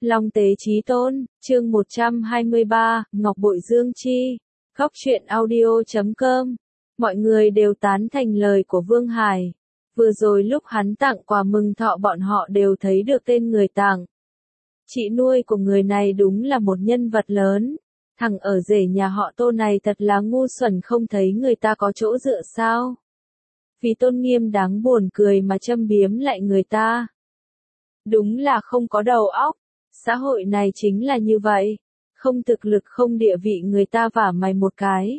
Long Tế Chí Tôn, chương 123, Ngọc Bội Dương Chi. Góc truyện audio.com. Mọi người đều tán thành lời của Vương Hải. Vừa rồi lúc hắn tặng quà mừng thọ bọn họ đều thấy được tên người tặng. Chị nuôi của người này đúng là một nhân vật lớn. Thằng ở rể nhà họ Tô này thật là ngu xuẩn, không thấy người ta có chỗ dựa sao. Vì tôn nghiêm đáng buồn cười mà châm biếm lại người ta. Đúng là không có đầu óc. Xã hội này chính là như vậy. Không thực lực không địa vị người ta vả mày một cái.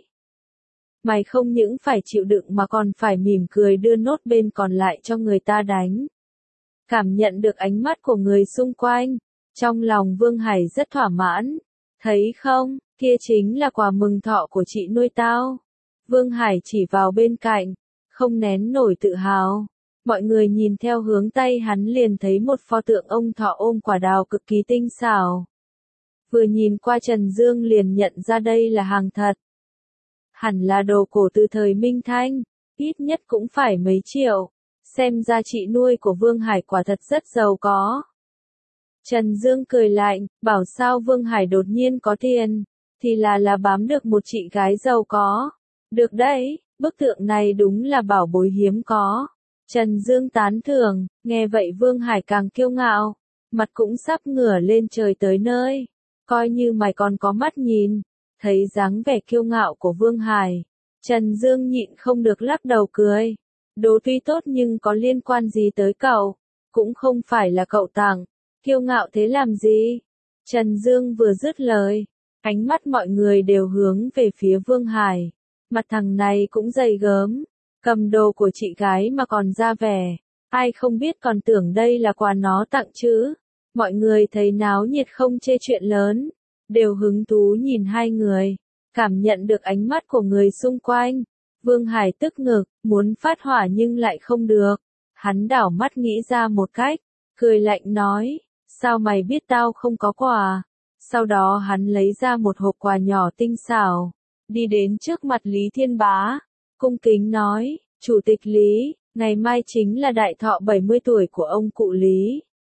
Mày không những phải chịu đựng mà còn phải mỉm cười đưa nốt bên còn lại cho người ta đánh. Cảm nhận được ánh mắt của người xung quanh. Trong lòng Vương Hải rất thỏa mãn. Thấy không, kia chính là quà mừng thọ của chị nuôi tao. Vương Hải chỉ vào bên cạnh. Không nén nổi tự hào. Mọi người nhìn theo hướng tay hắn liền thấy một pho tượng ông thọ ôm quả đào cực kỳ tinh xảo. Vừa nhìn qua Trần Dương liền nhận ra đây là hàng thật. Hẳn là đồ cổ từ thời Minh Thanh, ít nhất cũng phải mấy triệu. Xem ra chị nuôi của Vương Hải quả thật rất giàu có. Trần Dương cười lạnh, bảo sao Vương Hải đột nhiên có tiền, thì là bám được một chị gái giàu có. Được đấy, bức tượng này đúng là bảo bối hiếm có. Trần Dương tán thưởng, nghe vậy Vương Hải càng kiêu ngạo, mặt cũng sắp ngửa lên trời tới nơi. Coi như mày còn có mắt nhìn. Thấy dáng vẻ kiêu ngạo của Vương Hải, Trần Dương nhịn không được lắc đầu cười. Đồ tuy tốt nhưng có liên quan gì tới cậu, cũng không phải là cậu tặng, kiêu ngạo thế làm gì? Trần Dương vừa dứt lời, ánh mắt mọi người đều hướng về phía Vương Hải. Mặt thằng này cũng dày gớm, cầm đồ của chị gái mà còn ra vẻ, ai không biết còn tưởng đây là quà nó tặng chứ. Mọi người thấy náo nhiệt không chê chuyện lớn, đều hứng thú nhìn hai người, cảm nhận được ánh mắt của người xung quanh. Vương Hải tức ngực, muốn phát hỏa nhưng lại không được. Hắn đảo mắt nghĩ ra một cách, cười lạnh nói, sao mày biết tao không có quà? Sau đó hắn lấy ra một hộp quà nhỏ tinh xảo, đi đến trước mặt Lý Thiên Bá, cung kính nói, Chủ tịch Lý, ngày mai chính là đại thọ 70 tuổi của ông cụ Lý.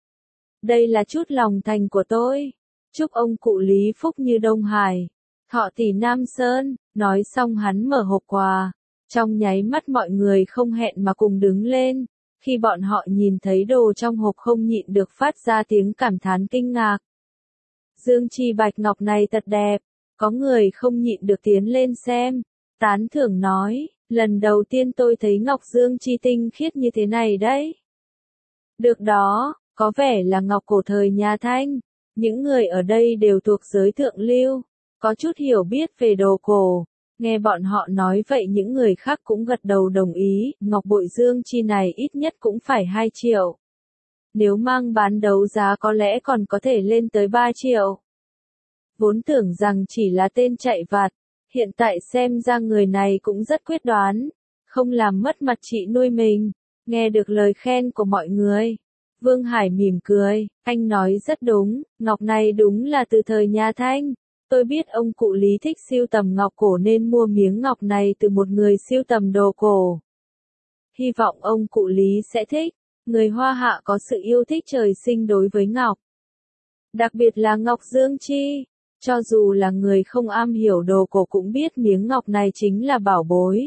Đây là chút lòng thành của tôi. Chúc ông cụ Lý phúc như Đông Hải, thọ tỷ Nam Sơn. Nói xong hắn mở hộp quà. Trong nháy mắt mọi người không hẹn mà cùng đứng lên. Khi bọn họ nhìn thấy đồ trong hộp không nhịn được phát ra tiếng cảm thán kinh ngạc. Dương chi bạch ngọc này thật đẹp. Có người không nhịn được tiến lên xem. Tán thưởng nói, lần đầu tiên tôi thấy ngọc dương chi tinh khiết như thế này đấy. Được đó, có vẻ là ngọc cổ thời nhà Thanh. Những người ở đây đều thuộc giới thượng lưu, có chút hiểu biết về đồ cổ. Nghe bọn họ nói vậy những người khác cũng gật đầu đồng ý, ngọc bội dương chi này ít nhất cũng phải 2 triệu. Nếu mang bán đấu giá có lẽ còn có thể lên tới 3 triệu. Vốn tưởng rằng chỉ là tên chạy vặt, hiện tại xem ra người này cũng rất quyết đoán, không làm mất mặt chị nuôi mình. Nghe được lời khen của mọi người, Vương Hải mỉm cười, anh nói rất đúng, ngọc này đúng là từ thời nhà Thanh. Tôi biết ông cụ Lý thích sưu tầm ngọc cổ nên mua miếng ngọc này từ một người sưu tầm đồ cổ. Hy vọng ông cụ Lý sẽ thích, người Hoa Hạ có sự yêu thích trời sinh đối với ngọc. Đặc biệt là ngọc dương chi, cho dù là người không am hiểu đồ cổ cũng biết miếng ngọc này chính là bảo bối.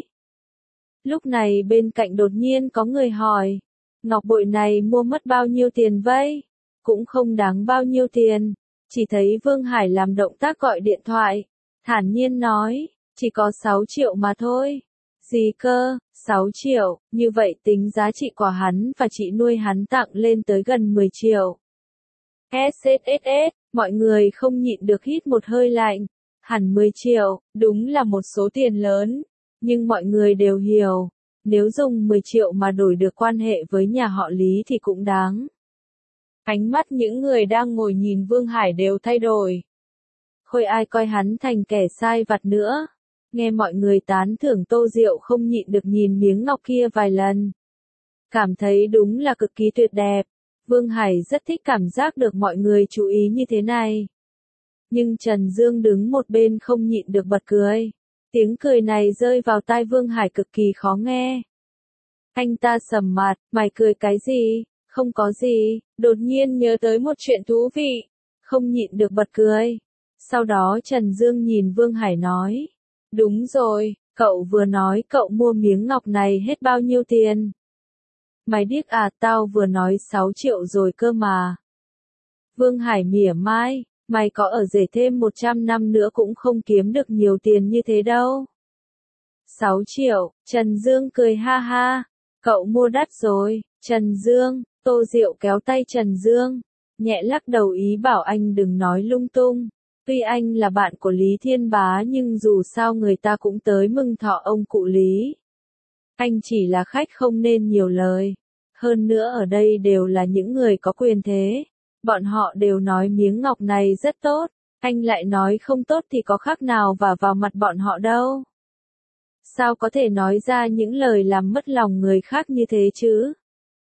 Lúc này bên cạnh đột nhiên có người hỏi. Ngọc bội này mua mất bao nhiêu tiền vậy? Cũng không đáng bao nhiêu tiền. Chỉ thấy Vương Hải làm động tác gọi điện thoại. Thản nhiên nói, chỉ có 6 triệu mà thôi. Gì cơ, 6 triệu, như vậy tính giá trị của hắn và chị nuôi hắn tặng lên tới gần 10 triệu. SSSS, mọi người không nhịn được hít một hơi lạnh. Hẳn 10 triệu, đúng là một số tiền lớn. Nhưng mọi người đều hiểu. Nếu dùng 10 triệu mà đổi được quan hệ với nhà họ Lý thì cũng đáng. Ánh mắt những người đang ngồi nhìn Vương Hải đều thay đổi. Khôi ai coi hắn thành kẻ sai vặt nữa. Nghe mọi người tán thưởng Tô Diệu không nhịn được nhìn miếng ngọc kia vài lần. Cảm thấy đúng là cực kỳ tuyệt đẹp. Vương Hải rất thích cảm giác được mọi người chú ý như thế này. Nhưng Trần Dương đứng một bên không nhịn được bật cười. Tiếng cười này rơi vào tai Vương Hải cực kỳ khó nghe. Anh ta sầm mặt, mày cười cái gì? Không có gì, đột nhiên nhớ tới một chuyện thú vị. không nhịn được bật cười. Sau đó Trần Dương nhìn Vương Hải nói, đúng rồi, cậu vừa nói cậu mua miếng ngọc này hết bao nhiêu tiền? Mày điếc à, tao vừa nói 6 triệu rồi cơ mà. Vương Hải mỉa mai, mày có ở rể thêm 100 năm nữa cũng không kiếm được nhiều tiền như thế đâu. 6 triệu, Trần Dương cười ha ha, cậu mua đắt rồi. Trần Dương, Tô Diệu kéo tay Trần Dương, nhẹ lắc đầu ý bảo anh đừng nói lung tung. Tuy anh là bạn của Lý Thiên Bá nhưng dù sao người ta cũng tới mừng thọ ông cụ Lý. Anh chỉ là khách không nên nhiều lời. Hơn nữa ở đây đều là những người có quyền thế. Bọn họ đều nói miếng ngọc này rất tốt. Anh lại nói không tốt thì có khác nào và vào mặt bọn họ đâu. Sao có thể nói ra những lời làm mất lòng người khác như thế chứ?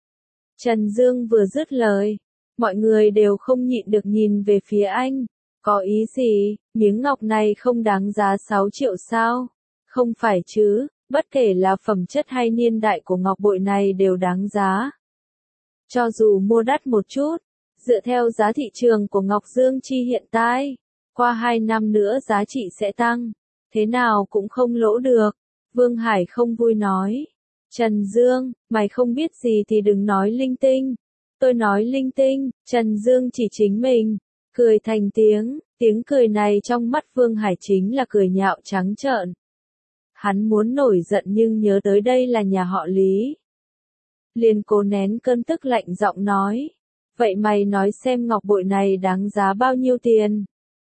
Trần Dương vừa dứt lời, mọi người đều không nhịn được nhìn về phía anh. Có ý gì, miếng ngọc này không đáng giá 6 triệu sao? Không phải chứ, bất kể là phẩm chất hay niên đại của ngọc bội này đều đáng giá. Cho dù mua đắt một chút, dựa theo giá thị trường của Ngọc Dương Chi hiện tại, qua 2 năm nữa giá trị sẽ tăng, thế nào cũng không lỗ được. Vương Hải không vui nói. Trần Dương, mày không biết gì thì đừng nói linh tinh. Tôi nói linh tinh, Trần Dương chỉ chính mình. Cười thành tiếng cười này trong mắt Vương Hải chính là cười nhạo trắng trợn. Hắn muốn nổi giận nhưng nhớ tới đây là nhà họ Lý. Liền cố nén cơn tức lạnh giọng nói. Vậy mày nói xem ngọc bội này đáng giá bao nhiêu tiền?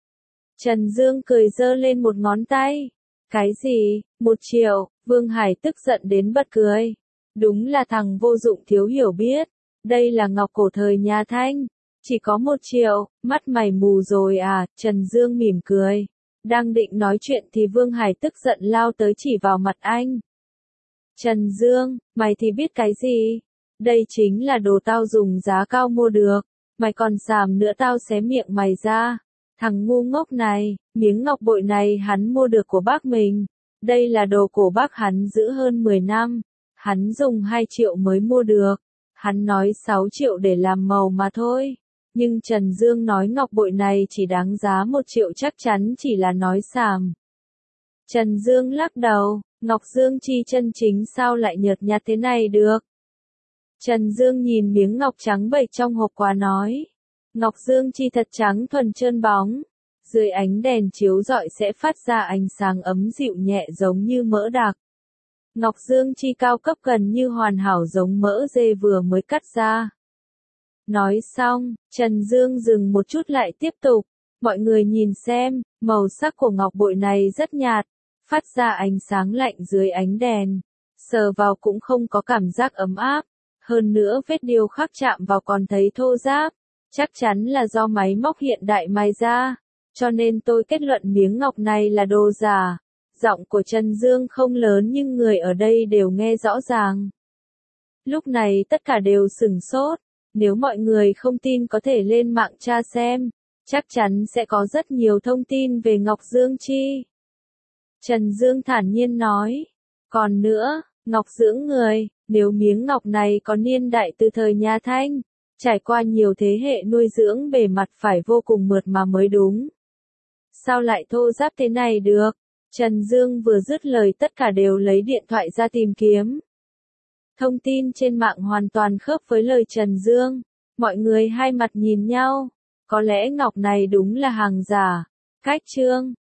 Trần Dương cười giơ lên một ngón tay. Cái gì, 1 triệu, Vương Hải tức giận đến bật cười. Đúng là thằng vô dụng thiếu hiểu biết. Đây là ngọc cổ thời nhà Thanh. Chỉ có 1 triệu, mắt mày mù rồi à, Trần Dương mỉm cười. Đang định nói chuyện thì Vương Hải tức giận lao tới chỉ vào mặt anh. Trần Dương, mày thì biết cái gì? Đây chính là đồ tao dùng giá cao mua được. Mày còn xàm nữa tao xé miệng mày ra. Thằng ngu ngốc này, miếng ngọc bội này hắn mua được của bác mình. Đây là đồ của bác hắn giữ hơn 10 năm. Hắn dùng 2 triệu mới mua được. Hắn nói 6 triệu để làm màu mà thôi. Nhưng Trần Dương nói ngọc bội này chỉ đáng giá 1 triệu chắc chắn chỉ là nói xàm. Trần Dương lắc đầu, Ngọc Dương Chi chân chính sao lại nhợt nhạt thế này được. Trần Dương nhìn miếng ngọc trắng bệch trong hộp quà nói. Ngọc Dương Chi thật trắng thuần trơn bóng. Dưới ánh đèn chiếu rọi sẽ phát ra ánh sáng ấm dịu nhẹ giống như mỡ đặc. Ngọc Dương Chi cao cấp gần như hoàn hảo giống mỡ dê vừa mới cắt ra. Nói xong, Trần Dương dừng một chút lại tiếp tục. Mọi người nhìn xem, màu sắc của ngọc bội này rất nhạt, phát ra ánh sáng lạnh dưới ánh đèn. Sờ vào cũng không có cảm giác ấm áp. Hơn nữa vết điêu khắc chạm vào còn thấy thô ráp. Chắc chắn là do máy móc hiện đại mài ra. Cho nên tôi kết luận miếng ngọc này là đồ giả. Giọng của Trần Dương không lớn nhưng người ở đây đều nghe rõ ràng. Lúc này tất cả đều sửng sốt. Nếu mọi người không tin có thể lên mạng tra xem. Chắc chắn sẽ có rất nhiều thông tin về Ngọc Dương Chi. Trần Dương thản nhiên nói. Còn nữa, ngọc dưỡng người, nếu miếng ngọc này có niên đại từ thời nhà Thanh, trải qua nhiều thế hệ nuôi dưỡng bề mặt phải vô cùng mượt mà mới đúng. Sao lại thô ráp thế này được? Trần Dương vừa dứt lời tất cả đều lấy điện thoại ra tìm kiếm. Thông tin trên mạng hoàn toàn khớp với lời Trần Dương. Mọi người hai mặt nhìn nhau. Có lẽ ngọc này đúng là hàng giả. Cách chương